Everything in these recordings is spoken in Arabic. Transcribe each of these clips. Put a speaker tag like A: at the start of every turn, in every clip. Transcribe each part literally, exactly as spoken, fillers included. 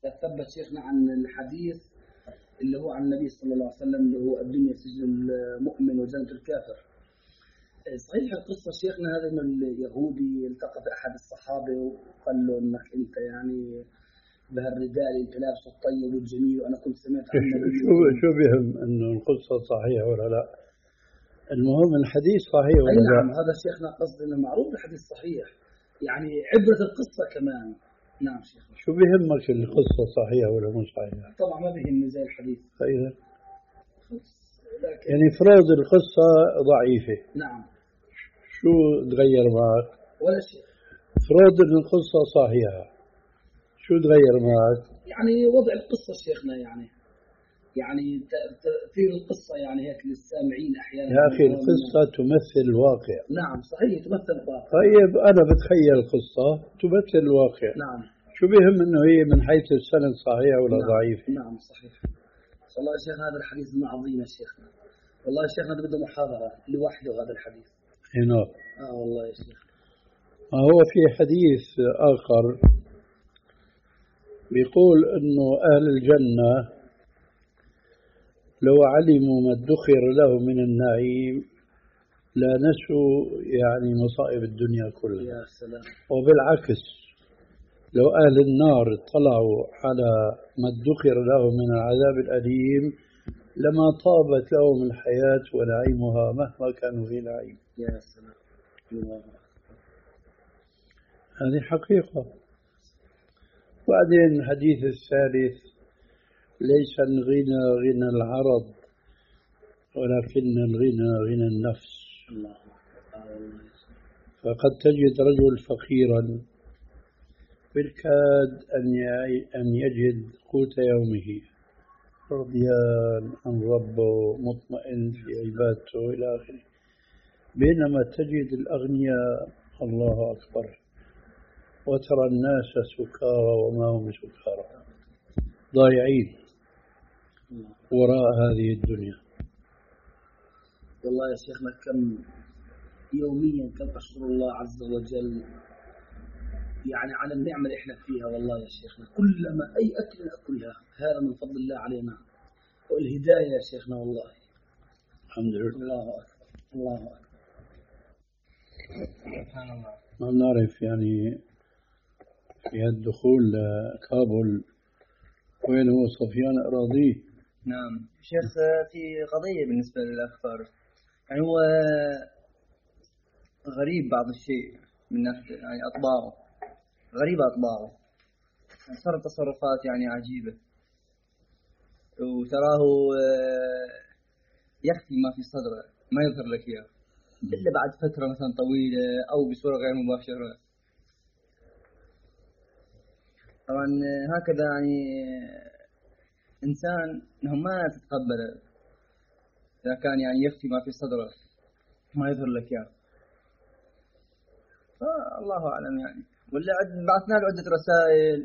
A: ثبت شيخنا عن الحديث اللي هو عن النبي صلى الله عليه وسلم اللي هو الدنيا سجن المؤمن وجنة الكافر. صحيح القصة شيخنا هذا إنه اليهودي التقى بأحد الصحابة وقال له إنك أنت يعني بهالرداء اللي أنت لابسه الطيب والجميل وأنا كنت سمعت عن النبي.
B: شو شو بهم إنه القصة صحيحة ولا لا؟ المهم الحديث صحيح ولا لا؟
A: نعم هذا شيخنا قصد إنه معروف الحديث صحيح، يعني عبرة القصة كمان. نعم شيخنا.
B: شو بهمك القصة صحيحة ولا مو صحيحة؟
A: طبعا ما بهمني زي الحديث.
B: أيوة. يعني فرض القصة ضعيفة.
A: نعم.
B: شو تغير معك؟
A: ولا شيء.
B: فرض إن القصة صحيحة، شو تغير معك؟
A: يعني وضع القصة شيخنا يعني يعني تأثير القصة يعني هيك للسامعين أحيانا.
B: يا أخي القصة تمثل الواقع.
A: نعم صحيح تمثل الواقع.
B: طيب أنا بتخيل القصة تمثل الواقع.
A: نعم.
B: شو بهم إنه هي من حيث السند صحيحة ولا
A: نعم.
B: ضعيفة؟
A: نعم صحيح. والله يا شيخ هذا الحديث من عظيم يا شيخنا، والله يا شيخنا بده محاضرة لوحده هذا الحديث.
B: هنا.
A: آه والله يا شيخ.
B: ما هو في حديث آخر بيقول إنه أهل الجنة لو علموا ما ادخر له من النعيم لا نسوا يعني مصائب الدنيا كلها.
A: يا سلام.
B: وبالعكس لو أهل النار اطلعوا على ما ادخر له من العذاب الأليم لما طابت لهم الحياة ونعيمها مهما كانوا في نعيم.
A: يا سلام.
B: هذه حقيقة. بعدين الحديث الثالث ليس الغنى غنى العرض ولكن الغنى غنى النفس.
A: الله.
B: فقد تجد رجل فقيرا بالكاد أن يجد قوت يومه رضيان عن ربه مطمئن في عبادته إلى آخره، بينما تجد الأغنياء الله أكبر وترى الناس سكارى وما هم سكارى ضايعين وراء هذه الدنيا.
A: والله يا شيخنا كم يوميا كم أشكر الله عز وجل يعني على النعمة اللي احنا فيها. والله يا شيخنا كلما أي أكل نأكلها هذا من فضل الله علينا والهداية يا شيخنا. والله
B: الحمد لله.
A: الله أكبر الله أكبر.
B: سبحان الله. ما بنعرف يعني في الدخول لكابول وين هو صفيان أراضيه.
C: نعم شيخ في قضية بالنسبة للأخبار يعني هو غريب بعض الشيء من ناحية يعني أطباعه غريبة أطباعه يعني صار تصرفات يعني عجيبة وتراه يخفي ما في صدره ما يظهر لك إياه إلا بعد فترة مثلا طويلة أو بصورة غير مباشرة. طبعا هكذا يعني إنسان إنه ما تتقبله إذا كان يعني يخفي ما في صدره ما يظهر لك إياه. فالله أعلم يعني. ولا بعثنا له عدة رسائل.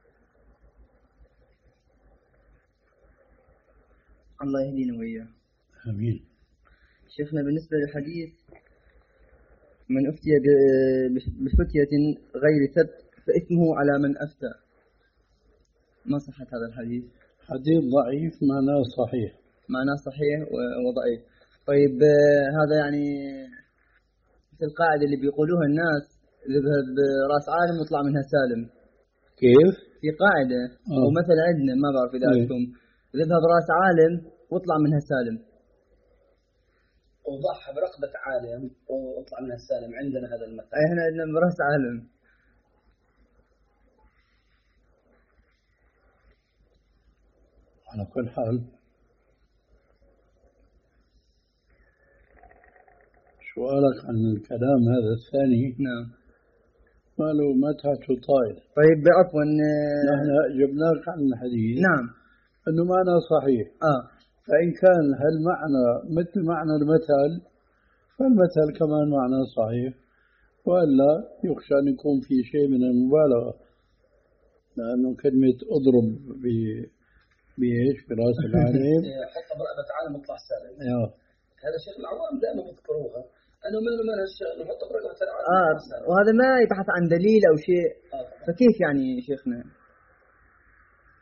C: الله يهدينا وإياه.
B: آمين.
C: شيخنا بالنسبة للحديث من أفتي بفتية غير ثبت فإثمه على من أفتى، ما صحة هذا الحديث؟
B: حديث ضعيف معناه صحيح.
C: معناه صحيح وضعيف. طيب هذا يعني مثل القاعدة اللي بيقولوها الناس ذهب براس عالم وطلع منها سالم.
B: كيف؟
C: في قاعدة
B: أوه.
C: أو مثلا عندنا ما بعرف إذا عندكم ذهب براس عالم واطلع منها سالم.
A: وضحى برقبة عالم واطلع منها سالم. عندنا هذا المثل.
C: إحنا عندنا براس عالم.
B: على كل حال سؤالك عن الكلام هذا الثاني.
C: نعم.
B: ما له ما تحته طائل.
C: طيب عفوا
B: نحن جبناك عن الحديث.
C: نعم.
B: أنه معنى صحيح.
C: آه.
B: فإن كان هالمعنى مثل معنى المثل فالمثل كمان معنى صحيح، وإلا يخشى أن يكون في شيء من المبالغة، لأنه كلمة أضرب ب بإيش براس العالم
A: حتى برقبة عالم يطلع سالم.
B: آه.
A: هذا شيء العوام دائما يذكروها أنه من من هالشيء نحط برقبة العالم.
C: آه. وهذا ما يبحث عن دليل أو شيء.
A: آه.
C: فكيف يعني شيخنا؟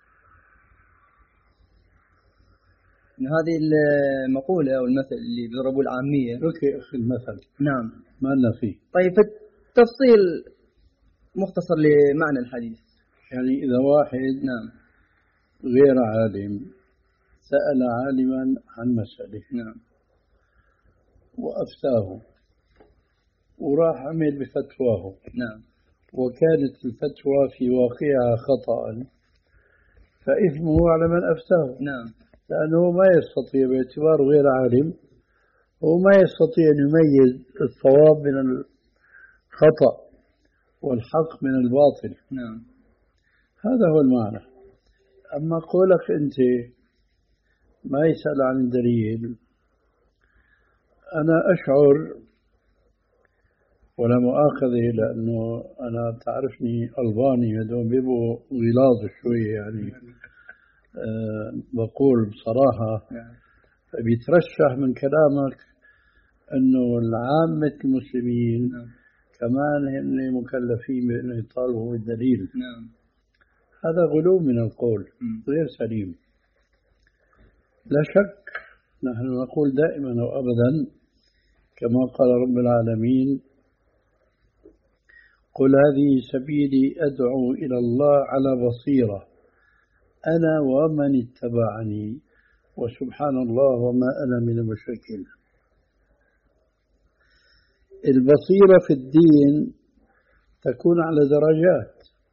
C: إن هذه المقولة أو المثل اللي بيضربوه العامية.
B: اوكي اخي المثل.
C: نعم.
B: ما لنا فيه.
C: طيب تفصيل مختصر لمعنى الحديث.
B: يعني إذا واحد
C: نعم
B: غير عالم سأل عالما عن مسألة
C: نعم
B: وأفتاه وراح عمل بفتواه
C: نعم
B: وكانت الفتوى في واقعها خطأ فإثمه على من أفتاه.
C: نعم.
B: لأنه ما يستطيع باعتباره غير عالم وما يستطيع أن يميز الصواب من الخطأ والحق من الباطل.
C: نعم.
B: هذا هو المعنى. أما قولك أنت ما يسأل عن الدليل، أنا أشعر ولا مؤاخذة لأنه أنا تعرفني ألباني هدول بيبقوا غلاظ شوية يعني أه بقول بصراحة بيترشح من كلامك أنه العامة المسلمين كمان هم مكلفين بأنه يطالبوا بالدليل.
C: نعم.
B: هذا غلو من القول غير سليم. لا شك نحن نقول دائما وأبدا كما قال رب العالمين قل هذه سبيلي أدعو إلى الله على بصيرة أنا ومن اتبعني وسبحان الله وما أنا من المشركين. البصيرة في الدين تكون على درجات،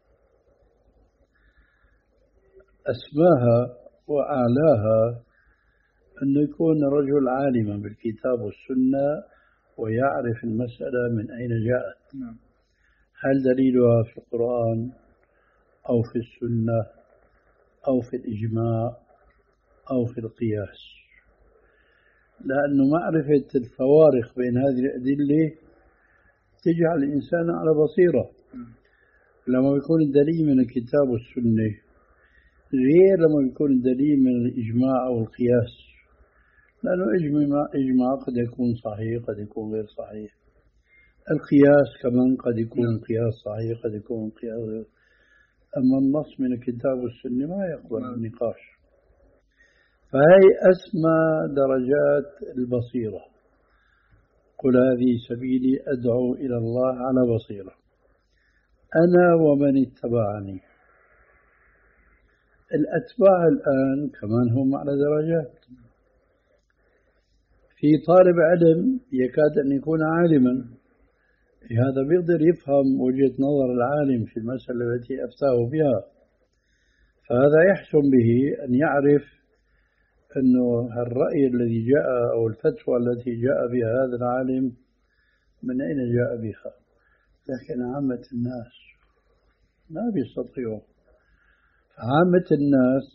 B: أسماها وأعلاها أن يكون رجل عالما بالكتاب والسنة ويعرف المسألة من أين جاءت. هل دليلها في القرآن أو في السنة أو في الإجماع أو في القياس؟ لأن معرفة الفوارق بين هذه الأدلة تجعل الإنسان على بصيرة. لما يكون الدليل من الكتاب والسنة غير لما يكون الدليل من الإجماع أو القياس، لأنه إجماع, إجماع قد يكون صحيح قد يكون غير صحيح، القياس كمان قد يكون قياس صحيح قد يكون قياس غير. أما النص من الكتاب والسنة ما يقبل النقاش. فهي أسمى درجات البصيرة. قل هذه سبيلي أدعو إلى الله على بصيرة أنا ومن اتبعني. الأتباع الآن كمان هم على درجات. في طالب علم يكاد أن يكون عالما، هذا بيقدر يفهم وجهة نظر العالم في المسألة التي أفتاه بها، فهذا يحسن به أن يعرف أنه الرأي الذي جاء أو الفتوى التي جاء بها هذا العالم من أين جاء بها. لكن عامة الناس ما بيستطيعوا. عامة الناس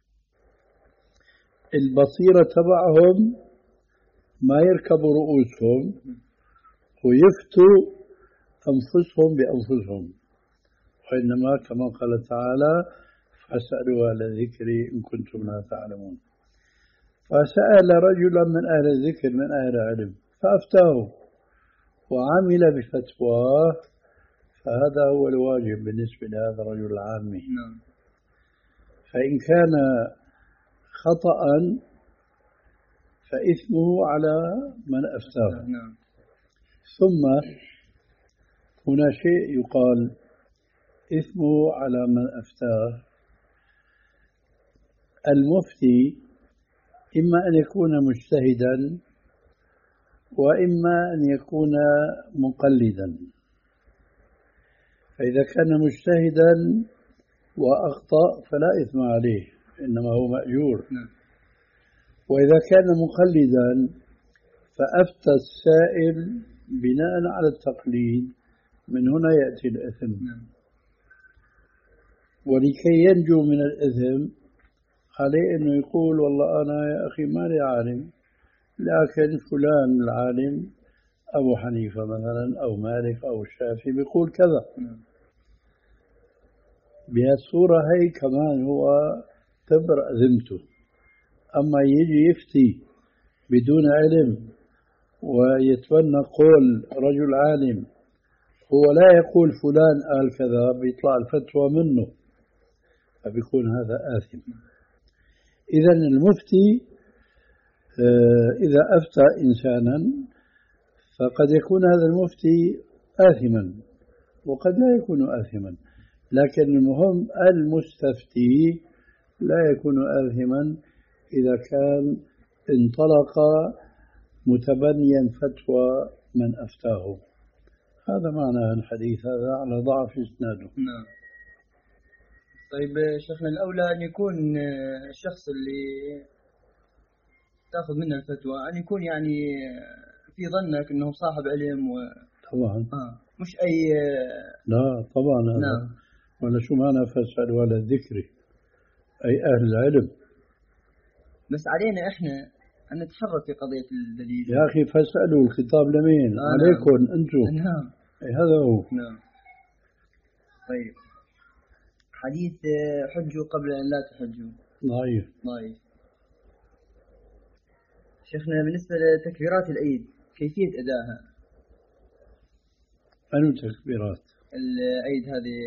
B: البصيرة تبعهم ما يركبوا رؤوسهم ويفتوا أنفسهم بأنفسهم، وإنما كما قال تعالى فاسألوا أهل الذكر إن كنتم لا تعلمون. فسأل رجلا من أهل الذكر من أهل العلم فأفتاه وعمل بفتواه، فهذا هو الواجب بالنسبة لهذا الرجل العامي. فإن كان خطأ فإثمه على من أفتاه. ثم هنا شيء يقال إثمه على من أفتاه. المفتي إما أن يكون مجتهدا وإما أن يكون مقلدا. فإذا كان مجتهدا وأخطأ فلا إثم عليه إنما هو مأجور. وإذا كان مقلدا فأفتى السائل بناء على التقليد، من هنا يأتي الإثم. ولكي ينجو من الإثم عليه أنه يقول والله أنا يا أخي ما لي عالم، لكن فلان العالم أبو حنيفة مثلا أو مالك أو الشافعي بيقول كذا. بهالصورة هي كمان هو تبرأ ذمته. أما يجي يفتي بدون علم ويتبنى قول رجل عالم هو لا يقول فلان قال كذا، بيطلع الفتوى منه، فبيكون هذا آثم. إذن المفتي إذا أفتى إنسانا فقد يكون هذا المفتي آثما وقد لا يكون آثما، لكن المهم المستفتي لا يكون آثما إذا كان انطلق متبنيا فتوى من أفتاه. هذا معنى الحديث، هذا على ضعف إسناده.
C: نعم. طيب شيخنا، الأولى أن يكون الشخص اللي تأخذ منه الفتوى أن يكون يعني في ظنك أنه صاحب علم و...
B: طبعا.
C: آه. مش أي.
B: لا طبعا.
C: نعم.
B: ولا شو معنى فاسأل ولا الذكر، أي أهل العلم.
C: بس علينا إحنا أن نتحرك في قضية الدليل.
B: يا أخي فاسألوا، الخطاب لمين؟
C: آه
B: عليكم
C: نعم.
B: أنتم.
C: نعم.
B: أي هذا هو.
C: نعم. طيب حديث حجوا قبل أن لا تحجوا
B: ضعيف.
C: ضعيف. شيخنا بالنسبة لتكبيرات العيد كيفية أدائها؟
B: أنو تكبيرات
C: العيد هذه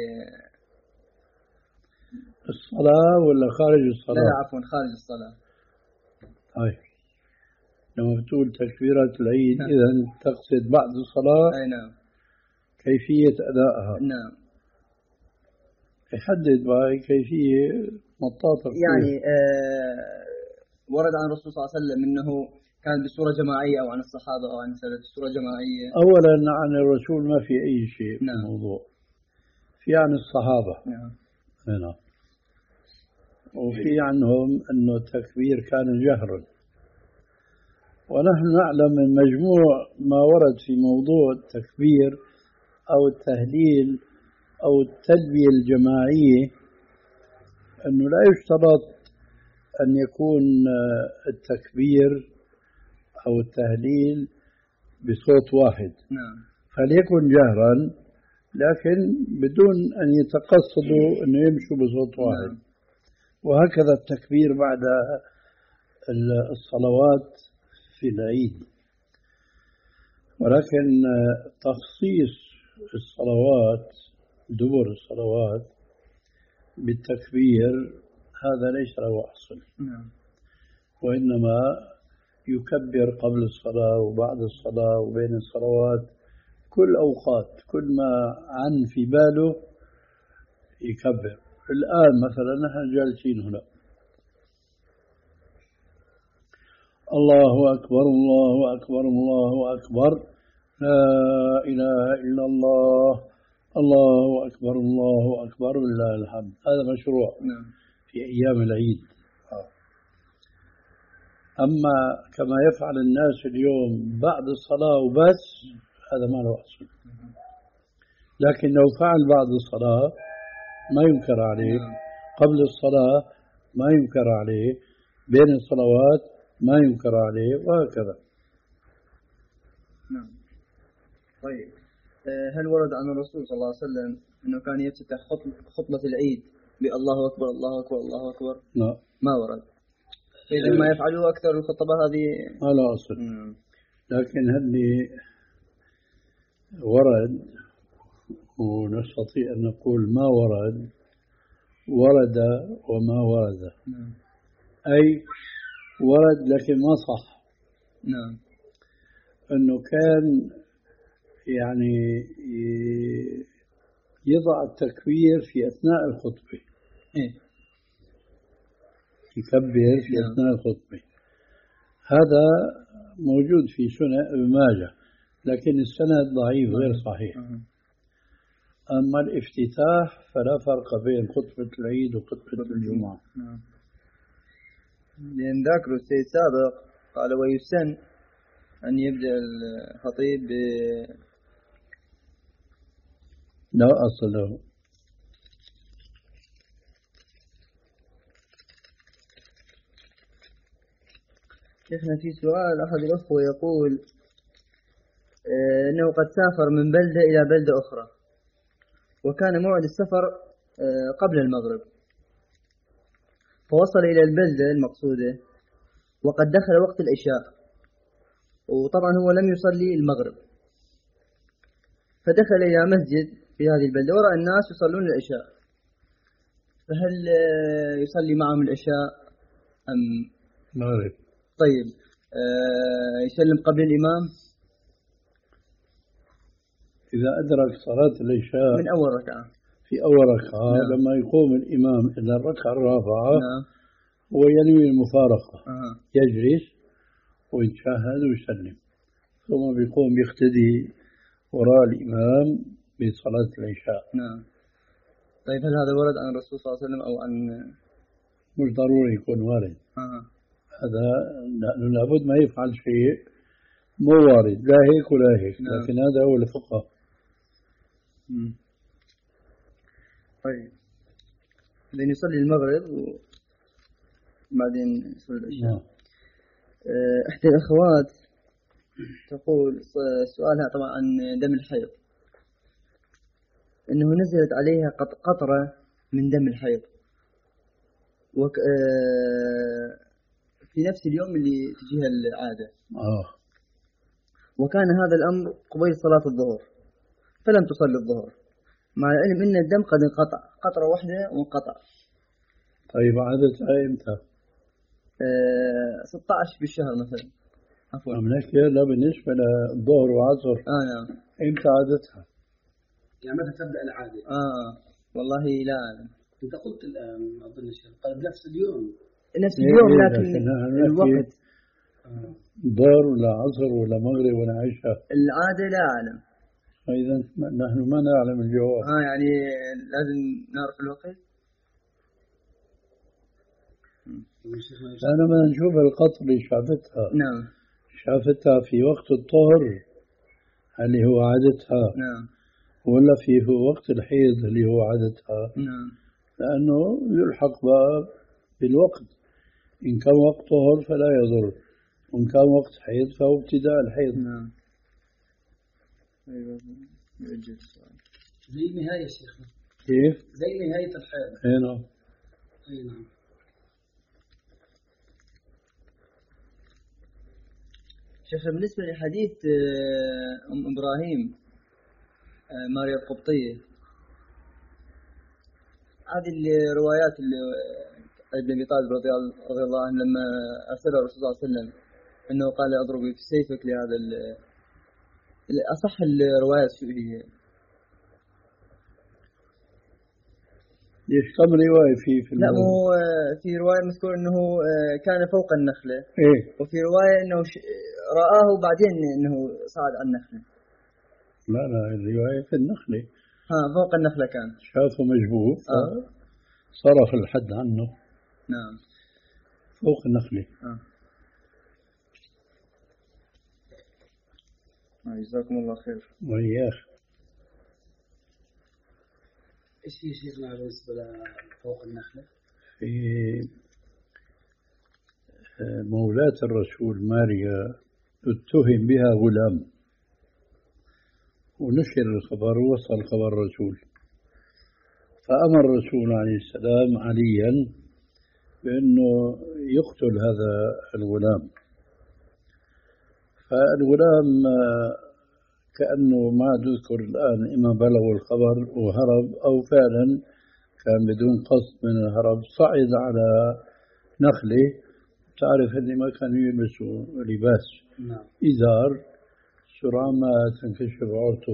B: الصلاة ولا خارج الصلاة؟
C: لا, لا عفوا خارج الصلاة.
B: طيب لما بتقول تكبيرات العيد
C: نعم.
B: إذا تقصد بعد الصلاة.
C: أي نعم.
B: كيفية أدائها.
C: نعم.
B: يحدد بقى كيفية مطاطة
C: يعني آه ورد عن الرسول صلى الله عليه وسلم أنه كان بصورة جماعية أو عن الصحابة أو عن سلف بصورة جماعية.
B: أولا عن الرسول ما في أي شيء في
C: نعم.
B: الموضوع، في عن الصحابة.
C: نعم.
B: هنا وفي عنهم أنه التكبير كان جهرا، ونحن نعلم من مجموع ما ورد في موضوع التكبير أو التهليل أو التلبية الجماعية أنه لا يشترط أن يكون التكبير أو التهليل بصوت واحد.
C: نعم.
B: فليكن جهرا لكن بدون أن يتقصدوا أن يمشوا بصوت واحد.
C: نعم.
B: وهكذا التكبير بعد الصلوات في العيد. ولكن تخصيص الصلوات دبر الصلوات بالتكبير هذا ليس له أصل.
C: نعم.
B: وإنما يكبر قبل الصلاة وبعد الصلاة وبين الصلوات، كل أوقات كل ما عن في باله يكبر. الآن مثلا نحن جالسين هنا، الله أكبر الله أكبر الله أكبر لا إله إلا الله الله أكبر الله أكبر ولله الحمد. هذا مشروع.
C: نعم.
B: في أيام العيد. أما كما يفعل الناس اليوم بعد الصلاة وبس هذا ما له أصل. لكن لو فعل بعد الصلاة ما ينكر عليه.
C: نعم.
B: قبل الصلاة ما ينكر عليه، بين الصلوات ما ينكر عليه، وهكذا.
C: نعم. طيب هل ورد عن الرسول صلى الله عليه وسلم أنه كان يفتتح خطبة العيد بالله أكبر الله أكبر الله أكبر؟
B: لا
C: ما ورد. إذا ما يفعلوا أكثر الخطبة هذه
B: ما لا أصل.
C: مم.
B: لكن هذي ورد، ونستطيع أن نقول ما ورد ورد وما ورد.
C: نعم.
B: أي ورد لكن ما صح.
C: نعم.
B: أنه كان يعني يضع التكبير في أثناء الخطبة.
C: إيه؟
B: يكبر في
C: نعم.
B: أثناء الخطبة. هذا موجود في سنن ابن ماجه، لكن السند ضعيف غير صحيح.
C: نعم.
B: أما الافتتاح فلا فرق بين خطبة العيد وخطبة الجمعة.
C: نعم. لأن ذاكروا السيد سابق قال ويسن أن يبدأ الخطيب ب
B: لا أصل له.
C: شيخنا في سؤال أحد الأخوة يقول أنه قد سافر من بلدة إلى بلدة أخرى، وكان موعد السفر قبل المغرب، فوصل إلى البلدة المقصودة وقد دخل وقت العشاء، وطبعا هو لم يصلي المغرب، فدخل إلى مسجد في هذه البلدة ورأى الناس يصلون العشاء، فهل يصلي معهم العشاء أم
B: مغرب؟
C: طيب آه يسلم قبل الإمام
B: إذا أدرك صلاة العشاء
C: من أول ركعة
B: في أول ركعة.
C: نعم.
B: لما يقوم الإمام إلى الركعة الرابعة
C: نعم.
B: وينوي المفارقة
C: آه.
B: يجلس ويتشهد ويسلم، ثم بيقوم يقتدي وراء الإمام بصلاة العشاء.
C: نعم. طيب هل هذا ورد عن الرسول صلى الله عليه وسلم أو عن؟
B: مش ضروري يكون وارد.
C: آه.
B: هذا لأنه لابد ما يفعل شيء مو وارد، لا هيك ولا هيك.
C: نعم.
B: لكن هذا هو الفقه.
C: مم. طيب لأن يصلي المغرب وبعدين يصلي العشاء.
B: نعم.
C: إحدى الأخوات تقول سؤالها طبعا عن دم الحيض، أنه نزلت عليها قطرة من دم الحيض وك... في نفس اليوم اللي تجيها العادة.
B: آه.
C: وكان هذا الأمر قبيل صلاة الظهر، فلم تصلي الظهر مع العلم أن الدم قد انقطع، قطرة واحدة وانقطع.
B: طيب عادتها إمتى؟
C: أه ستة عشر بالشهر مثلا. عفوا.
B: عم نحكي لا بالنسبة للظهر وعصر.
C: آه نعم.
B: إمتى عادتها؟
A: يعني متى تبدأ العادة؟
C: آه والله لا أعلم.
A: أنت قلت الآن أظن الشيء قال نفس اليوم.
C: نفس اليوم
B: إيه
C: لكن,
B: لكن
C: الوقت
B: ظهر ولا عصر ولا مغرب ولا عشاء؟
C: العادة لا أعلم.
B: إذا نحن ما نعلم الجواب.
C: آه يعني لازم نعرف الوقت.
B: أنا ما نشوف القطر اللي شافتها.
C: نعم.
B: شافتها في وقت الطهر اللي هو عادتها.
C: نعم.
B: ولا في وقت الحيض اللي هو عادتها.
C: نعم.
B: لأنه يلحق بالوقت، إن كان وقت طهر فلا يضر، وإن كان وقت حيض فهو ابتداء الحيض.
C: نعم. أيوة.
A: زي النهاية شيخنا.
B: كيف؟
A: زي نهاية الحيض.
B: أي نعم.
A: أي نعم.
C: شيخ بالنسبة لحديث أم إبراهيم ماريا القبطية، هذه الروايات اللي ابن أبي طالب رضي الله عنه لما أرسل الرسول صلى الله عليه وسلم أنه قال أضرب بسيفك لهذا أصح الروايات شو هي؟
B: ليش كم رواية في في
C: لا مو في رواية مذكور أنه كان فوق النخلة.
B: إيه.
C: وفي رواية أنه رآه وبعدين أنه صعد على النخلة.
B: لا لا الرواية في النخلة.
C: ها فوق النخلة كان.
B: شافه مجبوب.
C: آه.
B: صرف الحد عنه.
C: نعم.
B: فوق النخلة.
C: آه. جزاكم الله خير.
B: وإياك.
A: إيش هي شيخنا بالنسبة لفوق النخلة؟
B: في مولاة الرسول ماريا اتهم بها غلام، ونشر الخبر ووصل خبر الرسول، فأمر الرسول عليه السلام عليا بأنه يقتل هذا الغلام. فالغلام كأنه ما أذكر الآن إما بلغ الخبر وهرب أو فعلا كان بدون قصد من الهرب، صعد على نخلة. تعرف أني ما كانوا يلبسوا لباس.
A: نعم.
B: إزار سرعان ما تنكشف عورته.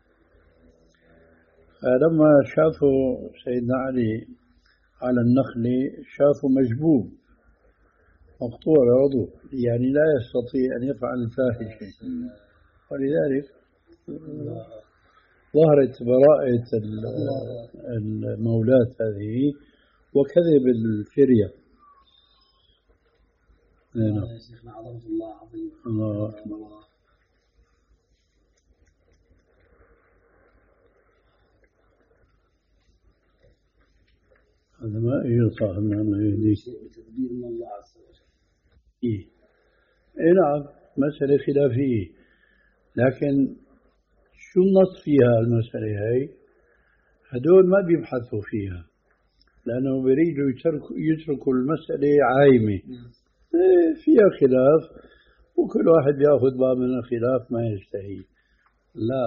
B: فلما شافوا سيدنا علي على النخلة شافوا مجبوب مقطوع العضو، يعني لا يستطيع أن يفعل الفاحشة، ولذلك ظهرت براءة المولاة هذه وكذب الفرية.
A: الله يا شيخنا عظمة الله عظيم.
B: الله أكبر. هذا ما يصح أنه يهدي
A: شيء بتدبير من الله عز وجل.
B: إيه. إيه نعم مسألة خلافية، لكن شو النص فيها المسألة هاي؟ هدول ما بيبحثوا فيها لأنه بيريدوا يتركوا, يتركوا المسألة عايمة. إيه فيها خلاف وكل واحد يأخذ باب من الخلاف ما يشتهي. لا،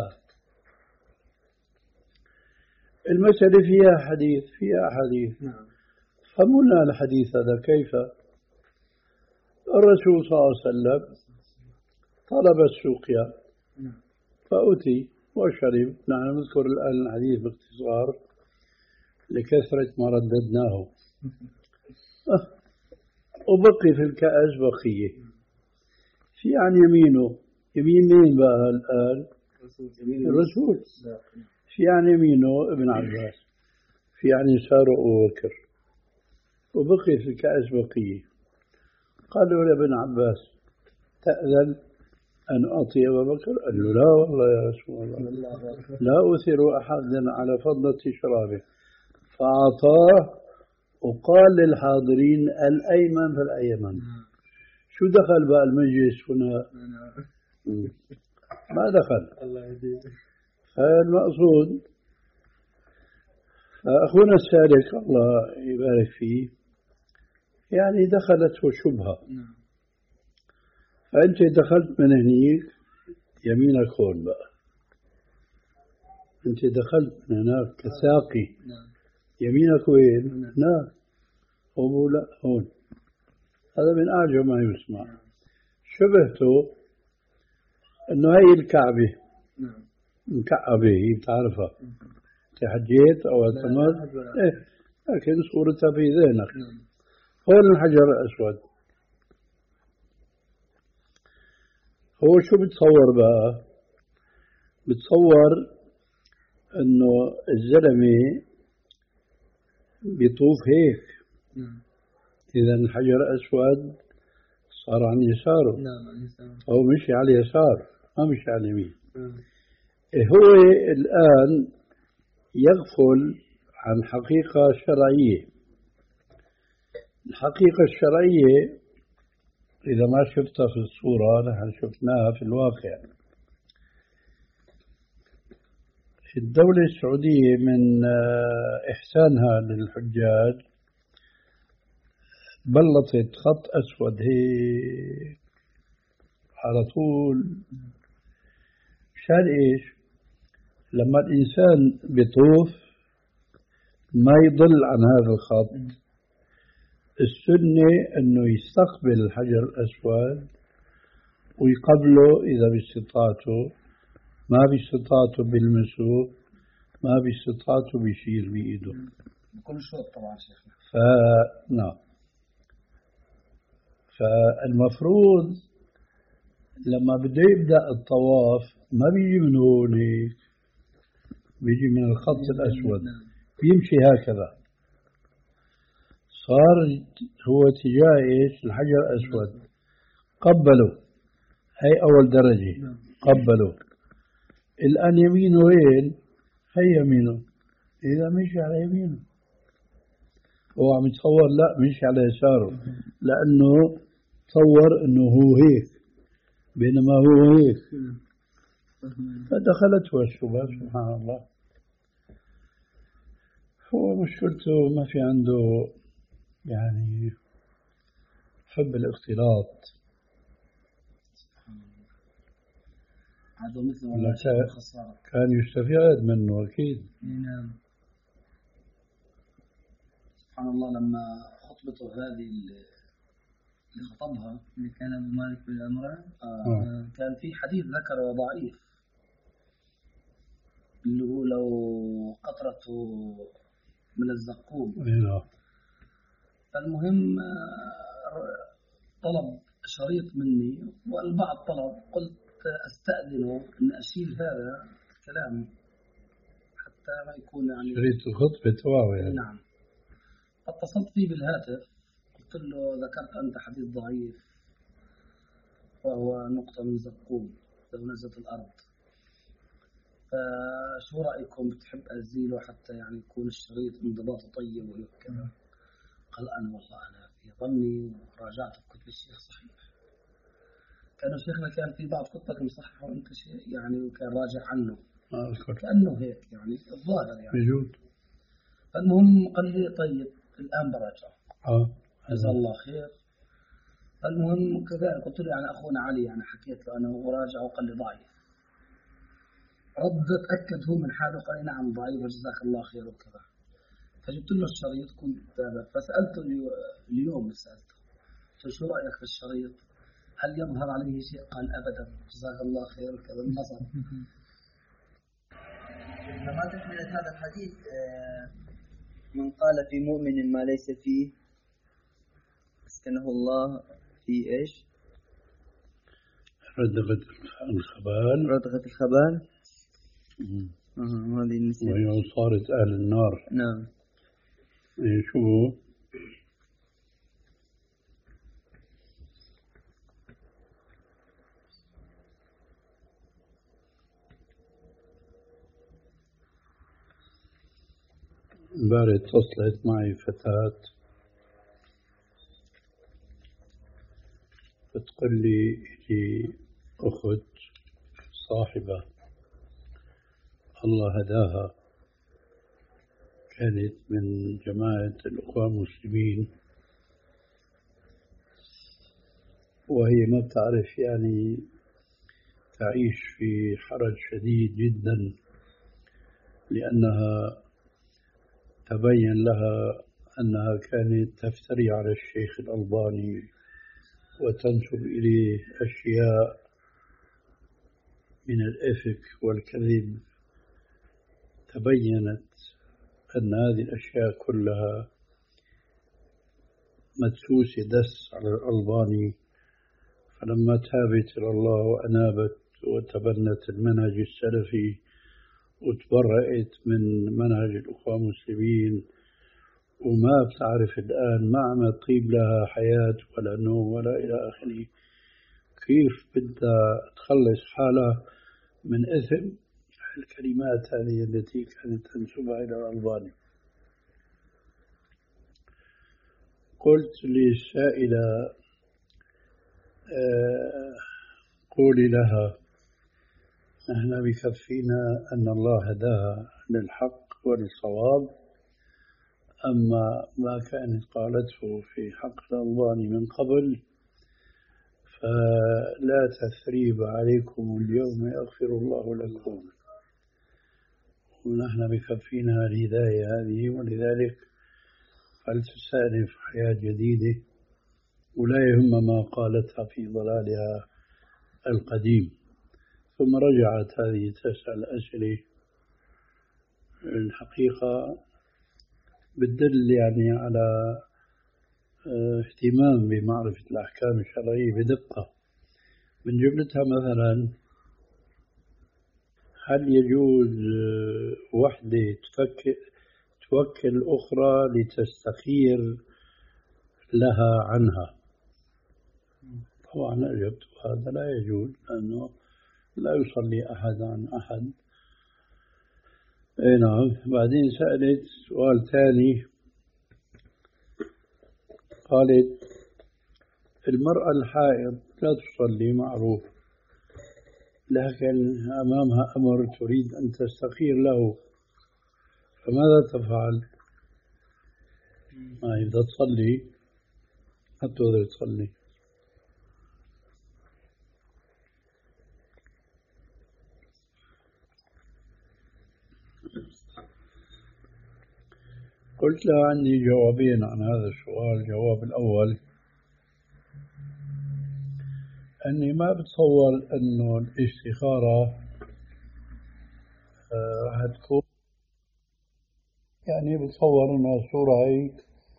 B: المسألة فيها حديث فيها حديث.
A: نعم.
B: فهمونا الحديث هذا كيف؟ الرسول صلى الله عليه وسلم طلب السقيا فأتي وشرب. نحن نذكر الآن الحديث باختصار لكثرة ما رددناه. أه. وبقي في الكأس بقية. في عن يمينه، يمين مين بقى الآن؟ الرسول. في عن يمينه ابن عباس، في عن يساره أبو بكر، وبقي في الكأس بقية. قالوا لابن عباس تأذن أن أعطي أبا بكر؟ قال له لا والله يا رسول الله، لا أثر أحدا على فضلة شرابه. فأعطاه وقال للحاضرين الأيمن فالأيمن. شو دخل بقى المجلس هنا؟ ما دخل. فالمقصود أخونا السالك الله يبارك فيه يعني دخلته شبهة. فأنت دخلت من هنيك يمينك هون بقى، أنت دخلت من هناك كساقي يمينك وين؟ هناك. هو لا هون. هذا من أعجب ما يسمع. شبهته إنه هي الكعبة مكعبة، هي بتعرفها، تحجيت أو اعتمرت إيه، لكن صورتها في ذهنك. هون الحجر الأسود. هو شو بتصور بقى؟ بتصور إنه الزلمة بيطوف هيك. إذا الحجر الأسود صار عن يساره. هو مشي على اليسار ما مشي على اليمين. هو الآن يغفل عن حقيقة شرعية. الحقيقة الشرعية إذا ما شفتها في الصورة نحن شفناها في الواقع. الدولة السعودية من إحسانها للحجاج بلطت خط أسود هيك على طول. مشان إيش؟ لما الإنسان بيطوف ما يضل عن هذا الخط. السنة أنه يستقبل الحجر الأسود ويقبله إذا باستطاعته، ما باستطاعته بالمسوق، ما باستطاعته بيشير بإيده
A: بكل شوط طبعا شيخنا.
B: فنعم. فالمفروض لما بده يبدأ الطواف ما بيجي من هون هيك، بيجي من الخط الأسود بيمشي هكذا. صار هو تجاه إيش؟ الحجر الأسود. قبلوا، هي أول درجة قبلوا. الآن يمينه وين؟ هي يمينه. إذا مشي على يمينه هو عم يتصور لا مشي على يساره، لأنه تصور إنه هو هيك بينما هو هيك. فدخلته الشبهة سبحان الله. هو مشكلته ما في عنده يعني حب الاختلاط.
A: هذا مثل والله شيء خسارة.
B: كان يستفاد منه أكيد.
A: نعم. سبحان الله لما خطبته هذه اللي خطبها
C: اللي كان أبو مالك بالأمرة
A: آه آه. كان في حديث ذكره ضعيف اللي هو لو قطرته من الزقوم.
B: نعم.
A: فالمهم طلب شريط مني والبعض طلب، قلت أستأذنه أن أشيل هذا الكلام حتى ما يكون يعني
B: شريط الخطبة تواوي يعني.
A: نعم. اتصلت فيه بالهاتف قلت له ذكرت أنت حديث ضعيف وهو نقطة من زقوم لو نزلت الأرض، فشو رأيكم بتحب أزيله حتى يعني يكون الشريط انضباطه طيب وكذا؟ قال أنا والله أنا في ظني وراجعت في كتب الشيخ صحيح. كانوا شيخنا كان في بعض كتبك مصحح وأنت شيء يعني وكان راجع عنه
B: آه
A: كأنه هيك يعني الظاهر يعني
B: موجود.
A: فالمهم قال لي طيب الآن براجع.
B: آه
A: جزاه الله خير. المهم كذلك قلت له يعني أخونا علي يعني حكيت له أنا وراجع وقال لي ضعيف. رد تأكد هو من حاله قال لي نعم ضعيف وجزاك الله خير وكذا. فجبت له الشريط كنت فسألته اليوم سألته فشو رأيك في الشريط؟ هل يظهر عليه شيء؟ قال أبدا، جزاك الله خير كذا النظر.
C: ما تكملة هذا الحديث من قال في مؤمن ما ليس فيه اسكنه الله في إيش؟
B: ردغة الخبال
C: ردغة الخبال.
B: آه هذه النسبة وهي صارت أهل النار.
C: نعم.
B: إيه شو امبارح اتصلت معي فتاة بتقول لي إجي أخت صاحبة الله هداها، كانت من جماعة الأخوة المسلمين، وهي ما بتعرف يعني تعيش في حرج شديد جدا، لأنها تبين لها أنها كانت تفتري على الشيخ الألباني وتنسب إليه أشياء من الإفك والكذب. تبينت أن هذه الأشياء كلها مدسوسة دس على الألباني، فلما تابت إلى الله وأنابت وتبنت المنهج السلفي وتبرأت من منهج الأخوة المسلمين، وما بتعرف الآن ما عم تطيب لها حياة ولا نوم ولا إلى آخره، كيف بدها تخلص حالها من إثم الكلمات هذه التي كانت تنسبها إلى الألباني. قلت للسائلة آه قولي لها نحن بكفينا أن الله هداها للحق والصواب، أما ما كانت قالته في حق الألباني من قبل فلا تثريب عليكم اليوم يغفر الله لكم، ونحن بكفينا الهداية هذه، ولذلك فلتستأنف حياة جديدة ولا يهم ما قالتها في ضلالها القديم. ثم رجعت هذه تسأل أسئلة الحقيقة بتدل يعني على اهتمام بمعرفة الأحكام الشرعية بدقة. من جملتها مثلا هل يجوز وحدة تفكر توكل أخرى لتستخير لها عنها؟ طبعا أجبت هذا لا يجوز، لأنه لا يصلي أحد عن أحد. اي نعم. بعدين سألت سؤال ثاني، قالت المرأة الحائض لا تصلي معروف، لكن أمامها أمر تريد أن تستخير له، فماذا تفعل؟ ما إذا تصلي ما تقدر تصلي. قلت لها عندي جوابين عن هذا السؤال. الجواب الأول أني ما بتصور أنه الاستخارة راح تكون يعني بتصور أنها صورة هيك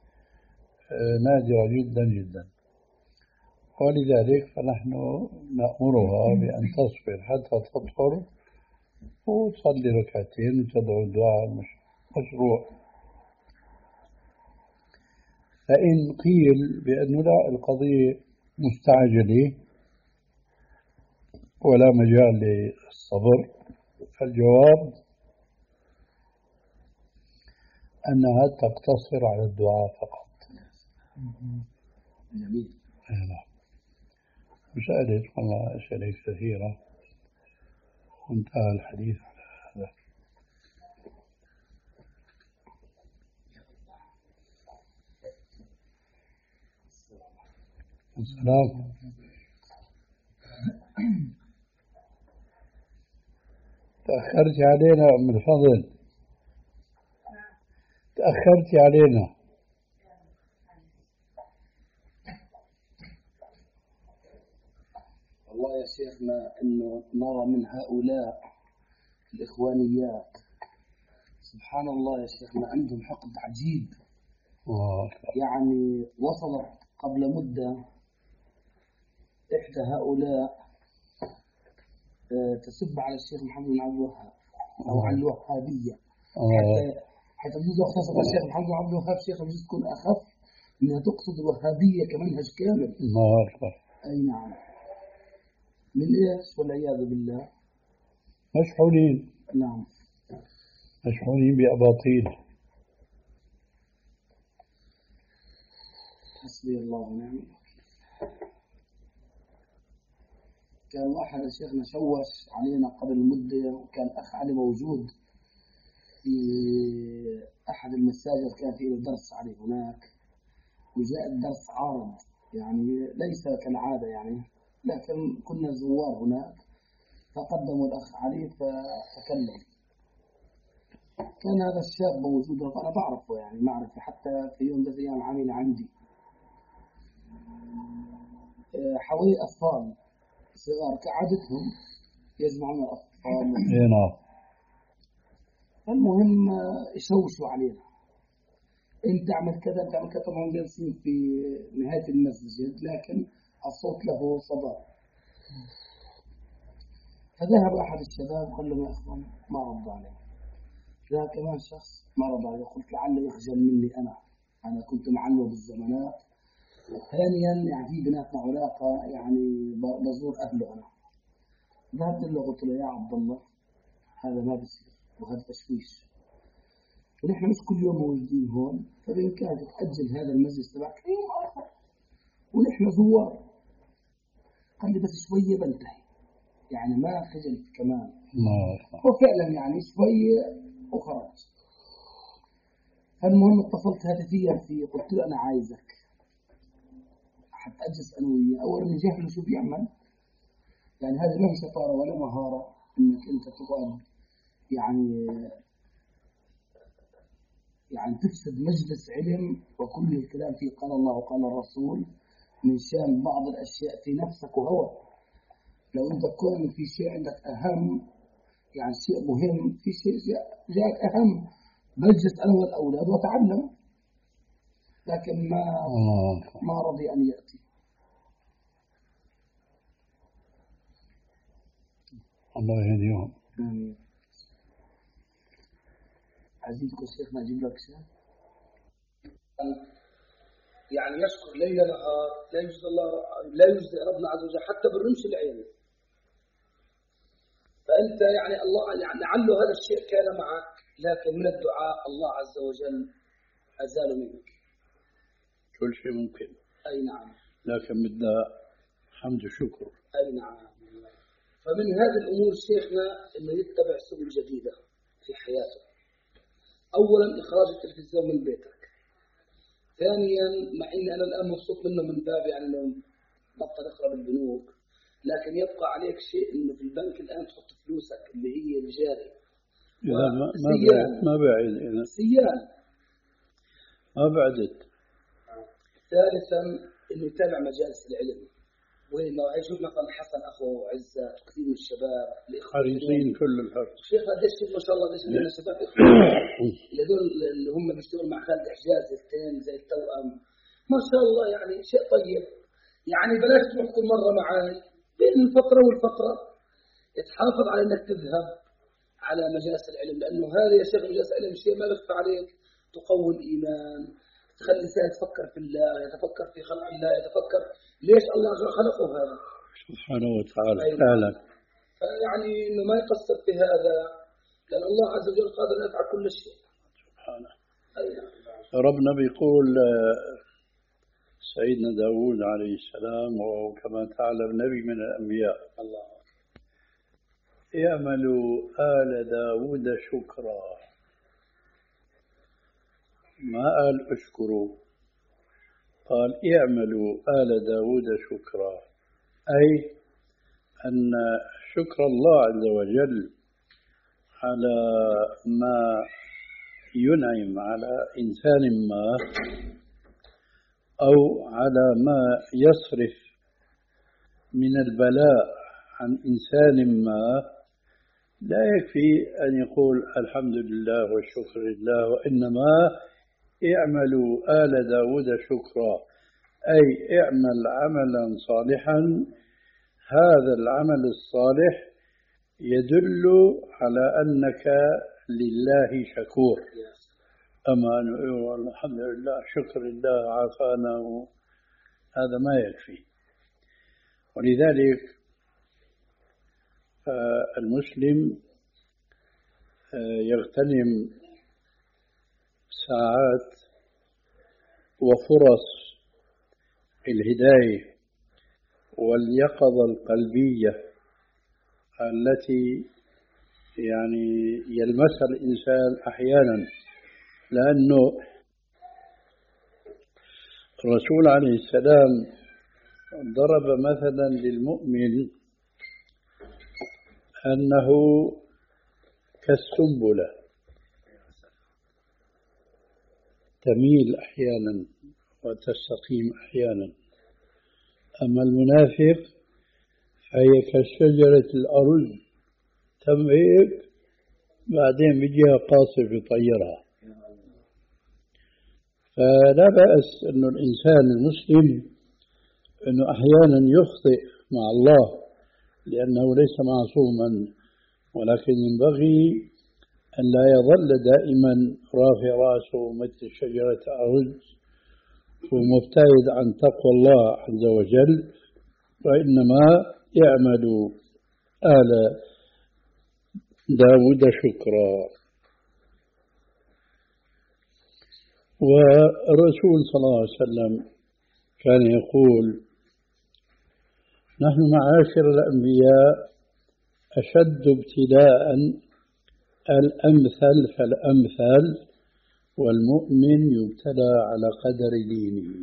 B: نادرة جدا جدا، ولذلك فنحن نأمرها بأن تصبر حتى تطهر وتصلي ركعتين وتدعو الدعاء المشروع. فإن قيل بأنه لا القضية مستعجلة ولا مجال للصبر، فالجواب أنها تقتصر على الدعاء فقط.
A: جميل.
B: وسألت والله أسئلة كثيرة وانتهى الحديث على هذا. السلام. تأخرت علينا أم الفضل، تأخرت علينا.
A: يا شيخنا إنه نرى من هؤلاء الإخوانيات سبحان الله يا شيخنا عندهم حقد عجيب. يعني وصلت قبل مدة إحدى هؤلاء تسب على الشيخ محمد بن عبد الوهاب أو على الوهابية، حتى حتى بجوز اختصر على الشيخ محمد بن عبد الوهاب شيخ بجوز تكون أخف إنها تقصد الوهابية كمنهج كامل. أي نعم. من إيش والعياذ بالله؟
B: مشحونين.
A: نعم
B: مشحونين بأباطيل.
A: حسبي الله ونعم الوكيل. كان واحد شيخنا شوش علينا قبل مدة، وكان أخ علي موجود في أحد المساجد كان فيه درس عليه هناك، وجاء الدرس عارض يعني ليس كالعادة يعني، لكن كنا زوار هناك فقدموا الأخ علي فتكلم. كان هذا الشاب موجود وأنا بعرفه يعني معرفة، حتى في يوم ذات أيام عامل عندي حوالي أطفال صغار كعادتهم يجمعون الأطفال.
B: نعم.
A: المهم يشوشوا علينا، أنت تعمل كذا تعمل كذا. طبعا جالسين في نهاية المسجد لكن الصوت له صدى. فذهب أحد الشباب قال له يا أخوان ما رد عليه. ذا كمان شخص ما رد عليه. قلت لعله يخجل مني أنا أنا كنت معلم بالزمانات. ثانيا يعني في بيناتنا علاقة يعني بزور أهله أنا. ذهبت له قلت له يا عبد الله هذا ما بصير وهذا تشويش، ونحن مش كل يوم موجودين هون، فبإمكانك تأجل هذا المجلس تبعك يوم آخر ونحن زوار. قال لي بس شوية بنتهي، يعني ما خجل كمان. وفعلا يعني شوية وخرج. فالمهم اتصلت هاتفيا فيه قلت له أنا عايزك حتى أجلس أنا وياه أورني جهله شو بيعمل. يعني هذه ما هي شطارة ولا مهارة إنك أنت تقعد يعني يعني تفسد مجلس علم وكل الكلام فيه قال الله وقال الرسول من شان بعض الأشياء في نفسك وهو. لو أنت تكون في شيء عندك أهم يعني شيء مهم، في شيء جاءك أهم، مجلس أنا والأولاد وتعلم. لكن ما ما رضي أن يأتي.
B: الله يهديهم.
A: آمين. عزيزك الشيخ نجيب لك شيء يعني يشكر ليل نهار لا يجزي الله لا يجزي ربنا عز وجل حتى بالرمش العين. فأنت يعني الله يعني لعله هذا الشيء كان معك، لكن من الدعاء الله عز وجل أزال منك
B: كل شيء ممكن.
A: أي نعم.
B: لكن بدنا حمد وشكر.
A: أي نعم. فمن هذه الأمور شيخنا إنه يتبع سبل جديدة في حياته. أولا إخراج التلفزيون من بيتك. ثانيا مع إن أنا الآن مبسوط منه من باب يعني إنه بطل يقرب البنوك، لكن يبقى عليك شيء إنه في البنك الآن تحط فلوسك اللي هي الجاري.
B: لا ما بعد ما بعد إذا
A: سيان
B: ما بعدت.
A: ثالثا إنه يتابع مجالس العلم، وين ما يشوف مثلا حسن أخو عزة كثير من الشباب
B: حريصين كل الحرص.
A: شيخ قديش ما شاء الله قديش من الشباب هذول اللي هم بيشتغلوا مع خالد حجاز الاثنين زي التوأم ما شاء الله يعني شيء طيب. يعني بلاش تروح كل مرة معاي، بين الفترة والفترة تحافظ على انك تذهب على مجالس العلم، لانه هذا يا شيخ مجالس العلم شيء ما بخفى عليك، تقوي الايمان، تخلي الانسان يتفكر في الله، يتفكر في خلق الله، يتفكر ليش الله خلقه هذا
B: سبحانه وتعالى فعلا.
A: فيعني انه ما يقصر في هذا، لان الله عز وجل قادر ان يفعل كل شيء
B: سبحانه.
A: أيوة.
B: ربنا بيقول سيدنا داود عليه السلام وكما تعلم نبي من الأنبياء
A: الله
B: اعملوا آل داود شكرا، ما قال اشكروا، قال اعملوا آل داود شكرا، أي أن شكر الله عز وجل على ما ينعم على إنسان ما أو على ما يصرف من البلاء عن إنسان ما لا يكفي أن يقول الحمد لله والشكر لله، وإنما اعملوا آل داود شكرا، أي اعمل عملا صالحا، هذا العمل الصالح يدل على أنك لله شكور. أما أن يقول الحمد لله شكر لله عافانا، هذا ما يكفي. ولذلك المسلم يغتنم ساعات وفرص الهداية واليقظة القلبية التي يعني يلمسها الإنسان أحيانا، لأنه الرسول عليه السلام ضرب مثلا للمؤمن أنه كالسنبلة تميل أحيانا وتستقيم أحيانا، أما المنافق فهي كشجرة الأرز تميل بعدين بيجيها قاصف يطيرها. فلا بأس أن الإنسان المسلم أنه أحيانا يخطئ مع الله لأنه ليس معصوما، ولكن ينبغي أن لا يظل دائما رافع رأسه مثل شجرة أرز ومبتعد عن تقوى الله عز وجل، وإنما يعمل آل داود شكرا. والرسول صلى الله عليه وسلم كان يقول: نحن معاشر الأنبياء أشد ابتلاء الأمثل فالأمثل، والمؤمن يبتلى على قدر دينه.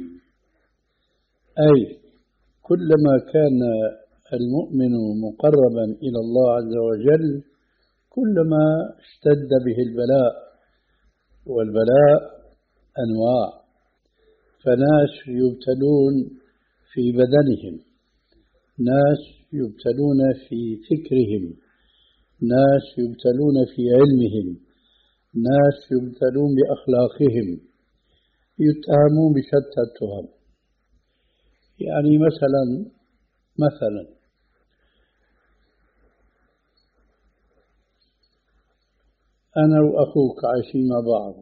B: أي كلما كان المؤمن مقربا إلى الله عز وجل كلما اشتد به البلاء، والبلاء أنواع، فناس يبتلون في بدنهم، ناس يبتلون في فكرهم، ناس يبتلون في علمهم، ناس يبتلون بأخلاقهم، يتهمون بشتى التهم. يعني مثلا مثلا أنا وأخوك عايشين مع بعض،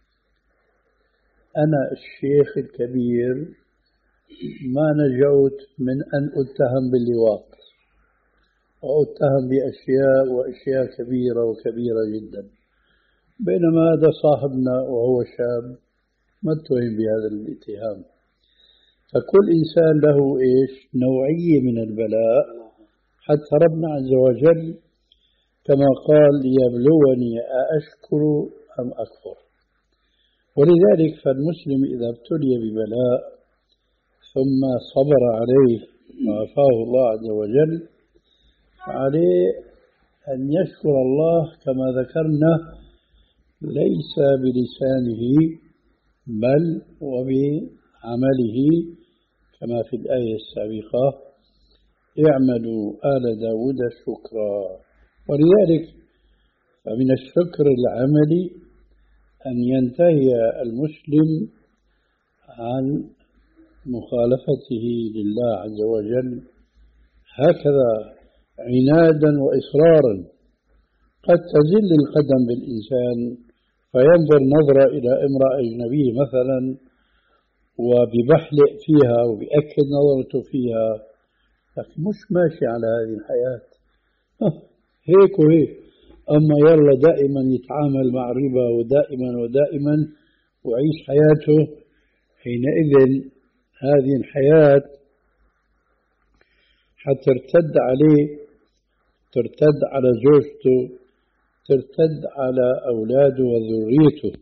B: أنا الشيخ الكبير ما نجوت من أن أتهم باللواط، وأتهم بأشياء وأشياء كبيرة وكبيرة جدا، بينما هذا صاحبنا وهو شاب ما اتهم بهذا الاتهام. فكل إنسان له إيش نوعية من البلاء، حتى ربنا عز وجل كما قال: ليبلوني أأشكر أم أكفر. ولذلك فالمسلم إذا ابتلي ببلاء ثم صبر عليه وعافاه الله عز وجل، عليه أن يشكر الله كما ذكرنا، ليس بلسانه بل وبعمله، كما في الآية السابقة: اعملوا آل داود شكرا. ولذلك فمن الشكر العملي أن ينتهي المسلم عن مخالفته لله عز وجل هكذا عنادا وإصرارا. قد تزل القدم بالإنسان فينظر نظرة إلى امرأة أجنبية مثلا وببحلق فيها وبأكد نظرته فيها، لكن مش ماشي على هذه الحياة هيك وهيك. أما يلا دائما يتعامل مع الربا ودائما ودائما وعيش حياته، حينئذ هذه الحياة حترتد عليه، ترتد على زوجته، ترتد على أولاده وذريته.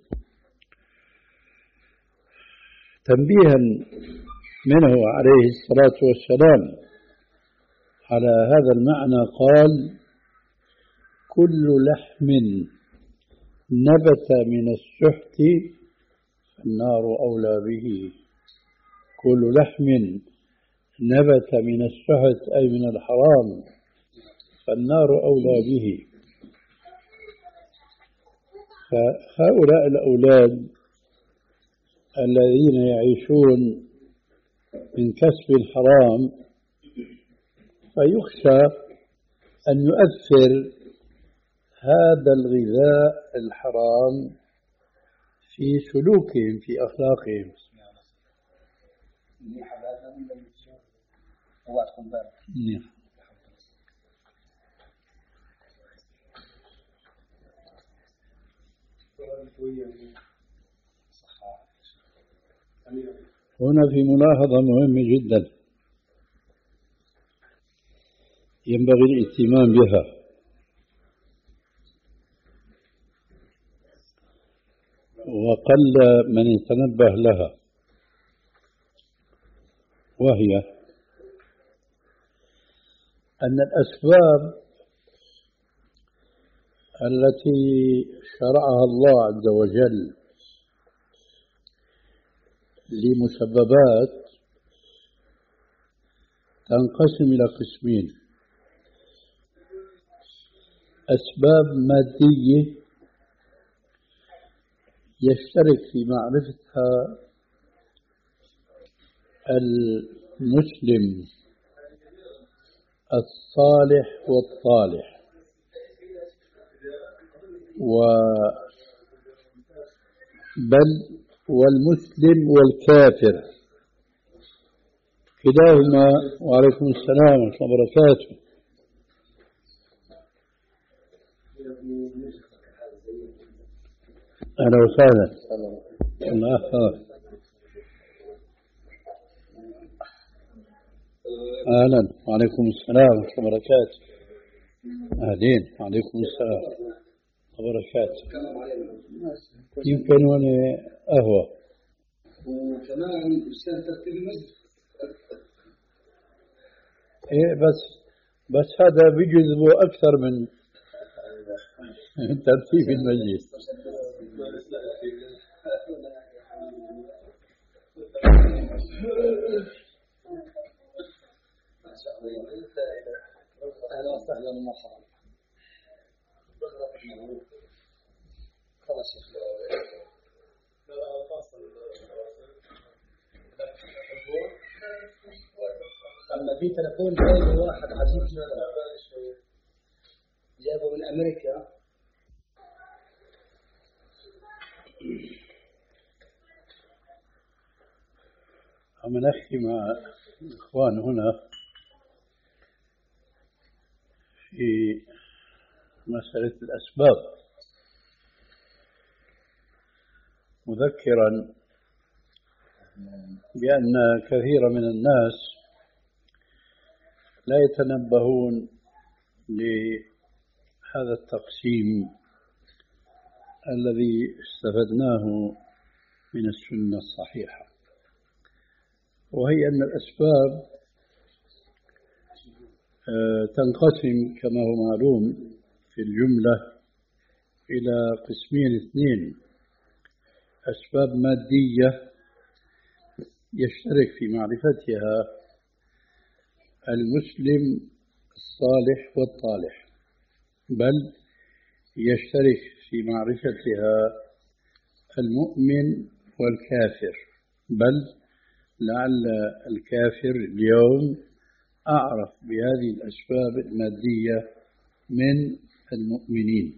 B: تنبيها منه عليه الصلاة والسلام على هذا المعنى قال: كل لحم نبت من السحت فالنار أولى به. كل لحم نبت من السحت أي من الحرام فالنار أولى به. فهؤلاء الأولاد الذين يعيشون من كسب الحرام فيخشى أن يؤثر هذا الغذاء الحرام في سلوكهم، في أخلاقهم. هنا في ملاحظة مهمة جدا ينبغي الاهتمام بها، وقل من يتنبه لها، وهي أن الأسباب التي شرعها الله عز وجل لمسببات تنقسم إلى قسمين: أسباب مادية يشترك في معرفتها المسلم الصالح والطالح، بل والمسلم والكافر كلاهما. وعليكم السلام ورحمة الله وبركاته. أهلا وسهلا. الله أهلا. وعليكم السلام ورحمة الله وبركاته. أهلين. وعليكم السلام وبركاته. يمكن وانا قهوة
A: وكمان أستاذ ترتيب المسجد.
B: إيه بس بس هذا بيجذبه أكثر من ترتيب المسجد.
A: أهلا وسهلا ومرحبا. خلاص يا أخي. أما في تلفون جايبه واحد عجيب جدا، جايبه من أمريكا.
B: عم نحكي مع الإخوان هنا في مسألة الأسباب، مذكرا بأن كثير من الناس لا يتنبهون لهذا التقسيم الذي استفدناه من السنة الصحيحة، وهي أن الأسباب تنقسم كما هو معلوم في الجملة إلى قسمين اثنين: أسباب مادية يشترك في معرفتها المسلم الصالح والطالح، بل يشترك في معرفتها المؤمن والكافر، بل لعل الكافر اليوم أعرف بهذه الأسباب المادية من المؤمنين.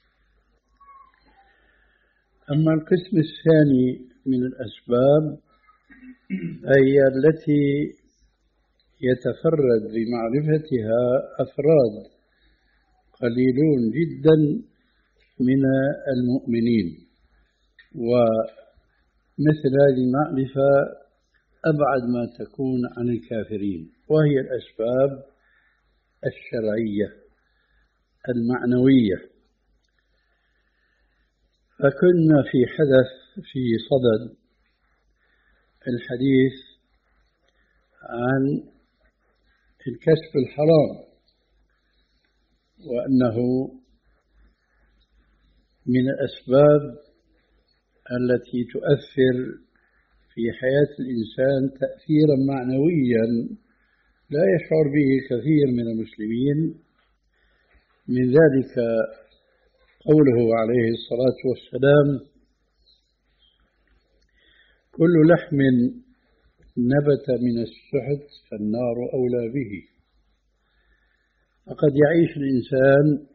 B: أما القسم الثاني من الأسباب هي التي يتفرد بمعرفتها أفراد قليلون جدا من المؤمنين، ومثل هذه المعرفة أبعد ما تكون عن الكافرين، وهي الأسباب الشرعية المعنوية. فكنا في حدث في صدد الحديث عن الكسب الحرام، وأنه من الأسباب التي تؤثر في حياة الإنسان تأثيرا معنويا لا يشعر به كثير من المسلمين، من ذلك قوله عليه الصلاة والسلام: كل لحم نبت من السحت فالنار أولى به. فقد يعيش الإنسان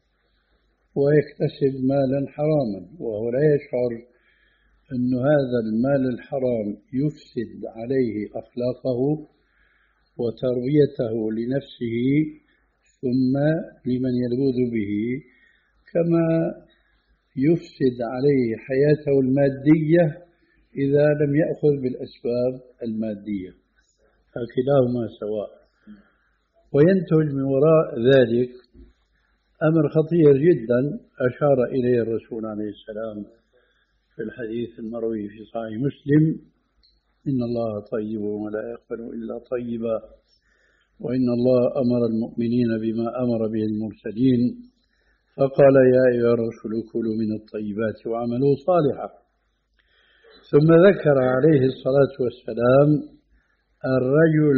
B: ويكتسب مالا حراما وهو لا يشعر أن هذا المال الحرام يفسد عليه أخلاقه وتربيته لنفسه ثم لمن يلوذ به، كما يفسد عليه حياته المادية إذا لم يأخذ بالأسباب المادية، فكلاهما سواء. وينتج من وراء ذلك أمر خطير جدا أشار إليه الرسول عليه السلام في الحديث المروي في صحيح مسلم: إن الله طيب ولا يقبل إلا طيبا، وإن الله أمر المؤمنين بما أمر به المرسلين، فقال: يا أيها الرسل كلوا من الطيبات واعملوا صالحا. ثم ذكر عليه الصلاة والسلام الرجل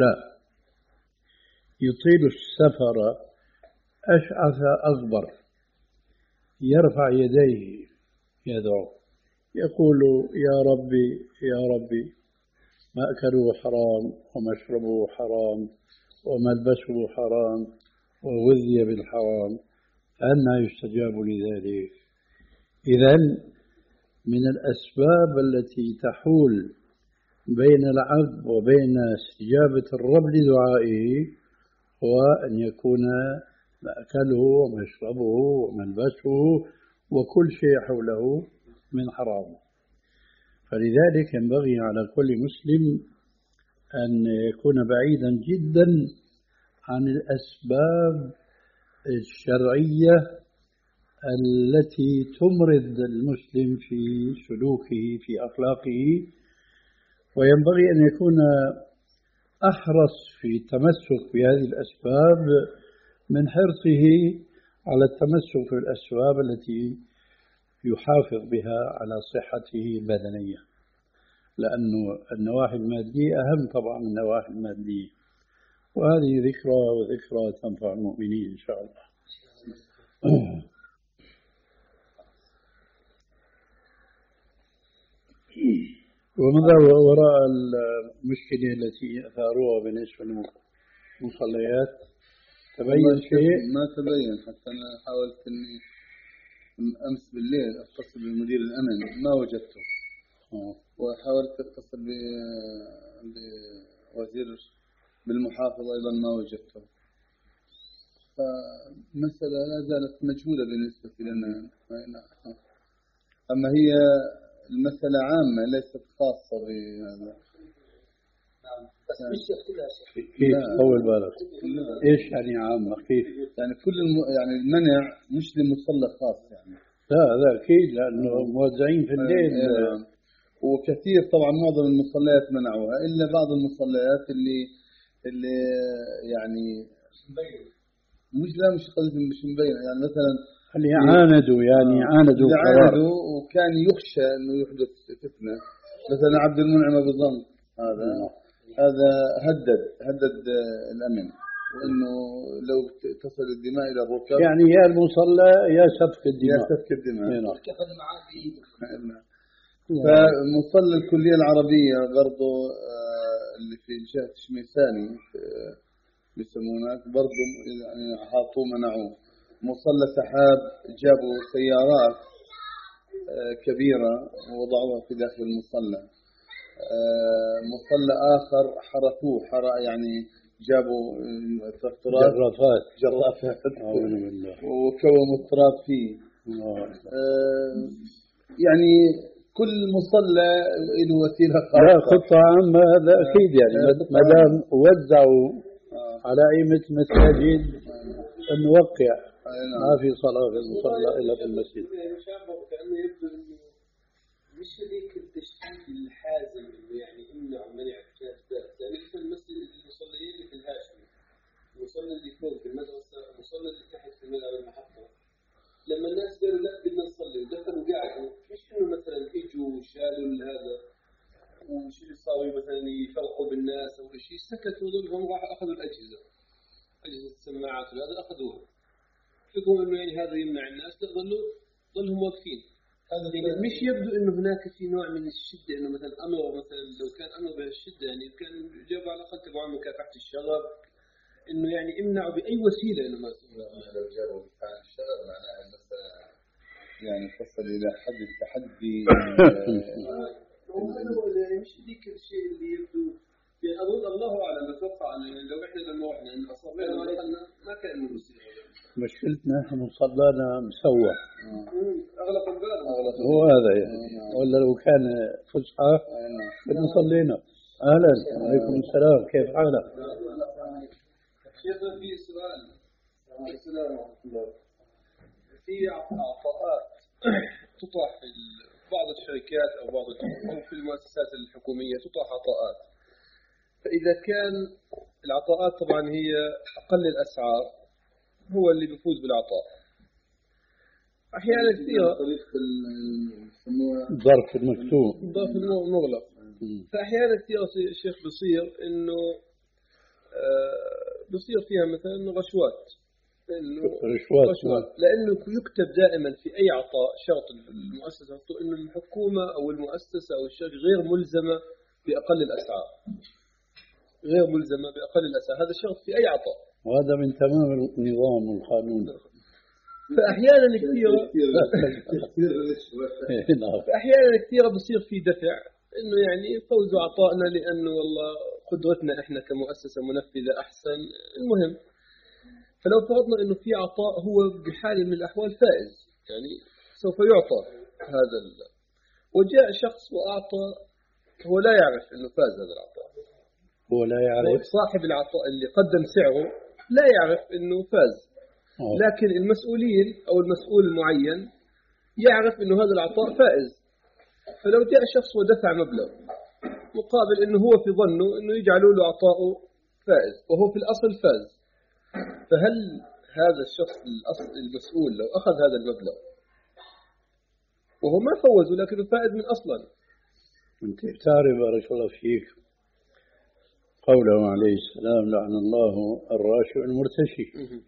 B: يطيل السفر أشعث أغبر يرفع يديه يدعو يقول: يا ربي يا ربي، مأكله حرام ومشربه حرام وملبسه حرام وغذي بالحرام، فأنى يستجاب لذلك؟ إذن من الأسباب التي تحول بين العبد وبين استجابة الرب لدعائه هو أن يكون مأكله ومشربه وملبسه وكل شيء حوله من حرام. فلذلك ينبغي على كل مسلم أن يكون بعيدا جدا عن الأسباب الشرعية التي تمرض المسلم في سلوكه في أخلاقه، وينبغي أن يكون أحرص في التمسك بهذه الأسباب من حرصه على التمسك بالأسباب التي يحافظ بها على صحته البدنية، لأن النواحي المادية أهم طبعا من النواحي المادية، وهذه ذكرى وذكرى تنفع المؤمنين إن شاء الله. وماذا وراء المشكلة التي أثاروها بالنسبة للمصليات؟ تبين شيء؟
D: ما تبين، حتى أنا حاولت أني أمس بالليل أتصل بمدير الأمن ما وجدته، وحاولت أتصل بوزير بالمحافظ أيضا ما وجدته، فمسألة لا زالت مجهولة بالنسبة لنا. أما هي المسألة عامة ليست خاصة بهذا.
A: بس مش كلها شيء.
B: كيف طول بالك؟ إيش يعني عامة؟ كيف؟
D: يعني كل الم... يعني المنع مش لمصلى خاص يعني.
B: لا لا أكيد، لأنه موزعين في الليل.
D: آه. وكثير طبعا معظم المصليات منعوها إلا بعض المصليات اللي اللي يعني مش لا مش قصدي مش مبينة، يعني مثلا
B: اللي عاندوا يعني
D: آه.
B: عاندوا
D: اللي عاندوا وكان يخشى إنه يحدث فتنة، مثلا عبد المنعم أبو ظن هذا آه. هذا هدد هدد الأمن، وإنه لو تصل الدماء إلى الركب
B: يعني يا المصلى يا سفك الدماء
D: يا سفك الدماء.
B: نعم.
D: فمصلى الكلية العربية برضو اللي في جهة شميساني بيسمونك برضو يعني حاطوا منعوه. مصلى سحاب جابوا سيارات كبيرة ووضعوها في داخل المصلى. مصلى آخر حركوه حرق يعني جابوا تراكتورات
B: جرافات
D: جرافات وكوموا التراب فيه. يعني كل مصلى له وسيلة خاصة.
B: لا خطة عامة هذا أكيد يعني ما دام وزعوا على أئمة المساجد أن نوقع ما في صلاة في المصلى إلا في المسجد.
E: مش هذيك التشديد الحازم اللي يعني يمنع منع الجهات، يعني في المسجد المصليين اللي في الهاشمي، المصلى اللي فوق في المدرسة، المصلى اللي تحت في الملعب المحطة، لما الناس قالوا لا بدنا نصلي ودخلوا قاعدوا، مش إنه مثلا إجوا وشالوا هذا وش اللي صاروا مثلا يفرقوا بالناس أو شيء، سكتوا ظلهم راح أخذوا الأجهزة، أجهزة السماعات وهذا أخذوها. يفكرون انه يعني هذا يمنع الناس ظلوا ظلهم واقفين. يعني مش يبدو انه هناك في نوع من الشده، انه مثلا امر مثلا لو كان امر بهالشده يعني كان جاب على الاقل تبعوا مكافحه الشغب، انه يعني امنعوا باي وسيله انه ما
D: لو جابوا مكافحه الشغب معناها مثلا يعني تصل الى حد التحدي.
E: يعني مش ذيك الشيء اللي يبدو يعني اظن الله اعلم، اتوقع انه لو احنا لما رحنا ان اصابنا ما كان مصير.
B: مشكلتنا احنا صلانا مسوى
E: اغلق الباب
B: هو هذا يعني، ولا لو كان فسحه كنا صلينا. اهلا وعليكم السلام، كيف حالك؟
E: شيخ في سؤال. السلام عليكم. في عطاءات تطرح في بعض الشركات او بعض او في المؤسسات الحكوميه تطرح عطاءات، فاذا كان العطاءات طبعا هي اقل الاسعار هو اللي بيفوز بالعطاء. احيانا كثيره
B: ظرف المكتوب
E: ظرف المغلق، فاحيانا كثيره الشيخ بصير انه بصير فيها مثلا رشوات، لانه
B: رشوات,
E: رشوات. لانه يكتب دائما في اي عطاء شرط المؤسسه انه الحكومه او المؤسسه او الشركه غير ملزمه باقل الاسعار، غير ملزمه باقل الاسعار، هذا شرط في اي عطاء،
B: وهذا من تمام النظام والقانون.
E: فاحيانا كثيره فاحيانا كثيره بصير في دفع انه يعني فوزوا عطائنا لانه والله قدرتنا احنا كمؤسسه منفذه احسن. المهم فلو فرضنا انه في عطاء هو بحال من الاحوال فائز، يعني سوف يعطى هذا ال... وجاء شخص واعطى هو لا يعرف انه فاز هذا العطاء،
B: هو لا يعرف،
E: صاحب العطاء اللي قدم سعره لا يعرف انه فاز، لكن المسؤولين او المسؤول المعين يعرف انه هذا العطاء فائز. فلو جاء شخص ودفع مبلغ مقابل انه هو في ظنه انه يجعلوا له عطاؤه فائز وهو في الاصل فاز، فهل هذا الشخص الأصل المسؤول لو أخذ هذا المبلغ وهو ما فوز لكنه فائز من أصلا؟
B: أنت تعرف بارك الله فيك قوله عليه السلام لعن الله الراشي المرتشي.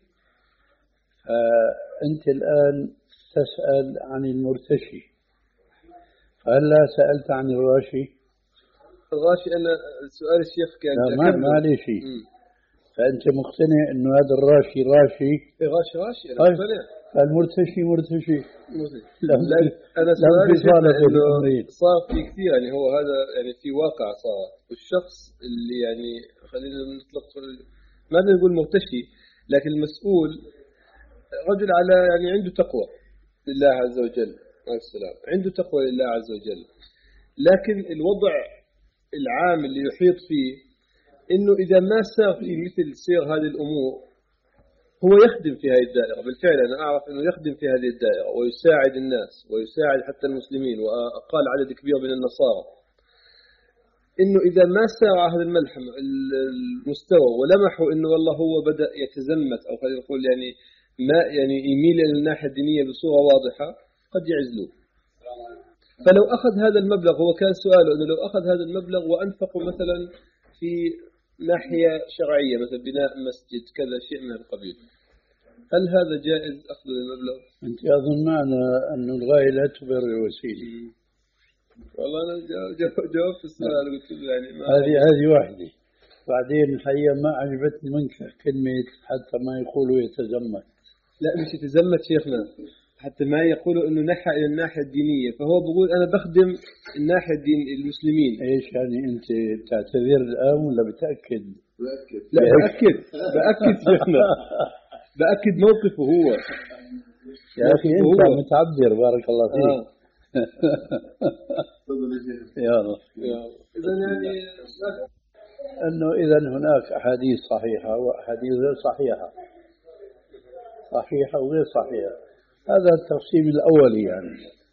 B: فأنت الآن تسأل عن المرتشي، فهل لا سألت عن الراشي؟
E: الراشي أنا سؤال الشيخ كان
B: لا ما, ما لي شيء. فأنت مقتنع إنه هذا الراشي راشي؟
E: راشي راشي أنا مقتنع.
B: المرتشي مرتشي.
E: لا أنا سؤالي إنه صار في كثير، يعني هو هذا يعني في واقع صار، والشخص اللي يعني خلينا نطلق ما نقول مرتشي لكن المسؤول رجل على يعني عنده تقوى لله عز وجل عليه السلام، عنده تقوى لله عز وجل، لكن الوضع العام اللي يحيط فيه إنه إذا ما سار في مثل سير هذه الأمور هو يخدم في هذه الدائرة. بالفعل أنا أعرف أنه يخدم في هذه الدائرة ويساعد الناس ويساعد حتى المسلمين وأقال عدد كبير من النصارى. إنه إذا ما سار هذا الملحم المستوى ولمحوا إنه والله هو بدأ يتزمت أو خلينا نقول يعني ما يعني يميل إلى الناحية الدينية بصورة واضحة قد يعزلوه. فلو أخذ هذا المبلغ، هو كان سؤاله إنه لو أخذ هذا المبلغ وأنفقوا مثلا في ناحية شرعية مثل بناء مسجد كذا شيء من القبيل، هل هذا جائز أخذ المبلغ؟
B: أنت أظن معنا أن الغاية لا تبرر الوسيلة.
E: والله أنا جاوبت السؤال قلت له يعني ما
B: هذه هذه واحدة. بعدين الحقيقة ما عجبتني منك كلمة حتى ما يقولوا يتزمت.
E: لا مش يتزمت شيخنا، حتى ما يقولوا إنه نحى إلى الناحية الدينية، فهو بيقول أنا بخدم الناحية الدين المسلمين.
B: إيش يعني أنت تعتذر الآن ولا بتأكد؟
D: بأكد.
E: لا بأكد بأكد شيخنا بأكد موقفه هو.
B: يا أخي أنت متعبر بارك الله فيك.
E: آه.
B: يا رب.
E: إذا يعني
B: أنه إذا هناك أحاديث صحيحة وأحاديث غير صحيحة، صحيحة وغير صحيحة، هذا التقسيم الأولي يعني.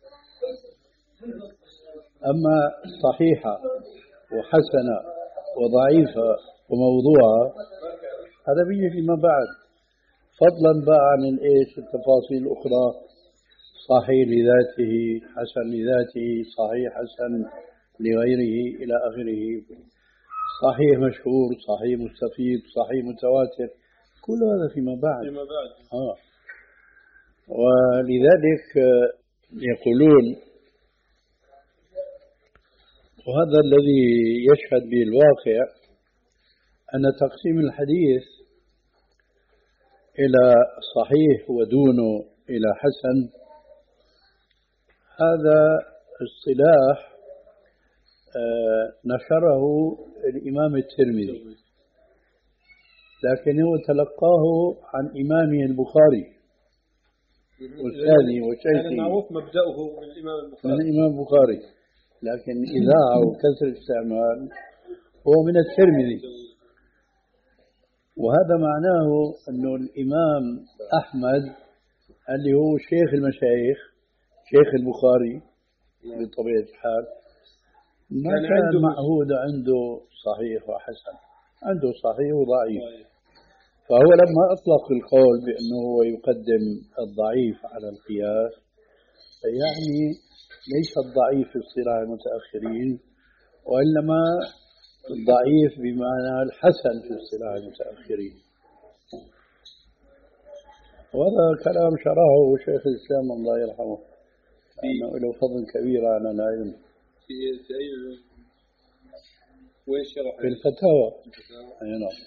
B: أما صحيحة وحسنة وضعيفة وموضوعة هذا بيجي فيما بعد، فضلا بقى عن الإيش التفاصيل الأخرى، صحيح لذاته حسن لذاته صحيح حسن لغيره إلى آخره، صحيح مشهور صحيح مستفيد صحيح متواتر، كل هذا فيما بعد.
E: فيما بعد.
B: آه. ولذلك يقولون، وهذا الذي يشهد به الواقع، أن تقسيم الحديث إلى صحيح ودونه إلى حسن هذا اصطلاح نشره الإمام الترمذي، لكنه تلقاه عن إمامه البخاري والثاني وشيخه،
E: كان معروف مبدأه من الإمام البخاري
B: من الإمام البخاري، لكن إذاعة وكثرة استعمال هو من الترمذي. وهذا معناه أنه الإمام أحمد اللي هو شيخ المشايخ شيخ البخاري بطبيعة الحال ما كان, كان معهود عنده صحيح وحسن، عنده صحيح وضعيف. فهو لما أطلق القول بأنه هو يقدم الضعيف على القياس، يعني ليس الضعيف في اصطلاح المتأخرين، وإنما الضعيف بمعنى الحسن في اصطلاح المتأخرين. وهذا كلام شرحه شيخ الإسلام الله يرحمه، أنه له فضل كبير على العلم.
E: في أي وين شرح؟
B: في الفتاوى. أي نعم.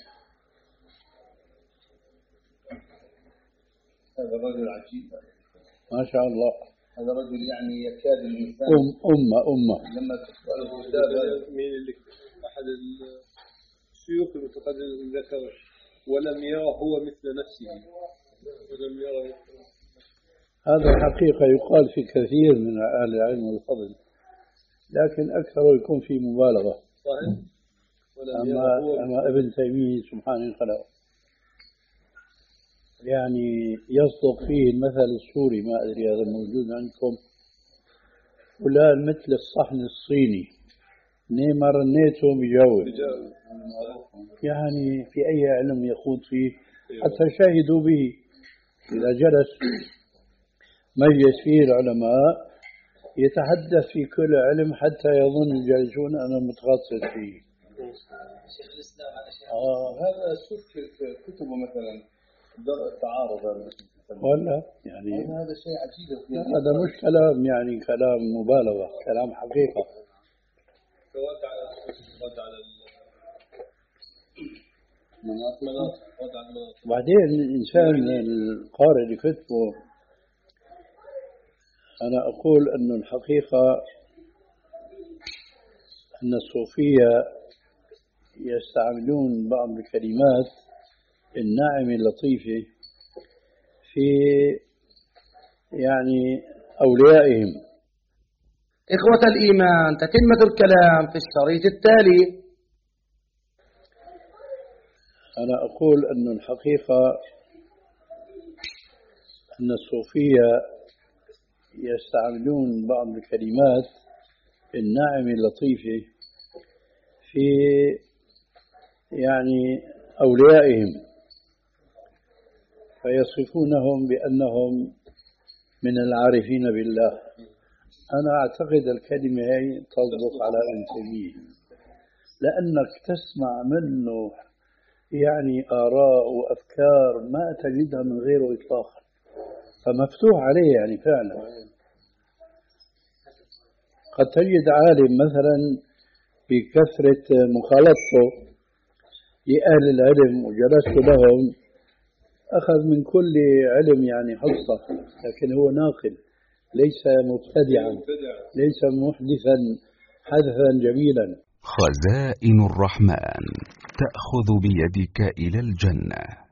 D: هذا الرجل عجيب
B: ما شاء الله.
D: هذا الرجل يعني يكاد الإنسان
B: أم أمة أمة
D: لما تسأله الكتاب
E: مين اللي أحد الشيوخ المتقدمين ذكر ولم يرى هو مثل نفسه، ولم يرى.
B: هذا الحقيقة يقال في كثير من أهل العلم والفضل، لكن أكثر يكون في مبالغة.
E: صحيح.
B: أما, أما ابن تيمية سبحانه خلقه يعني يصدق فيه المثل السوري، ما أدري هذا موجود عندكم، فلان مثل الصحن الصيني نيما رنيته بجاوب. يعني في أي علم يخوض فيه حتى شاهدوا به. إذا جلس مجلس فيه العلماء يتحدث في كل علم حتى يظن الجالسون أنا متخصص فيه.
A: شيخ الإسلام هذا شيخ
D: آه هذا شوف كتبه مثلا درء التعارض
B: ولا يعني
D: هذا شيء عجيب.
B: هذا مش كلام يعني كلام مبالغة، كلام حقيقة.
E: رد على رد على المناطق رد على المناطق.
B: وبعدين الإنسان القارئ اللي كتبه، أنا أقول أن الحقيقة أن الصوفية يستعملون بعض الكلمات الناعمة اللطيفة في يعني أوليائهم.
A: إخوة الإيمان، تتمة الكلام في الشريط التالي.
B: أنا أقول أن الحقيقة أن الصوفية يستعملون بعض الكلمات الناعمة اللطيفة في يعني أوليائهم، فيصفونهم بأنهم من العارفين بالله. أنا أعتقد الكلمة هي تصدق على ابن تيمية، لأنك تسمع منه يعني آراء وأفكار ما تجدها من غيره إطلاقا، فمفتوح عليه يعني فعلا. قد تجد عالم مثلا بكثرة مخالطته لأهل العلم وجلست لهم أخذ من كل علم يعني حصة، لكن هو ناقل ليس مبتدعا، ليس محدثا حدثا جميلا.
F: خزائن الرحمن تأخذ بيدك إلى الجنة.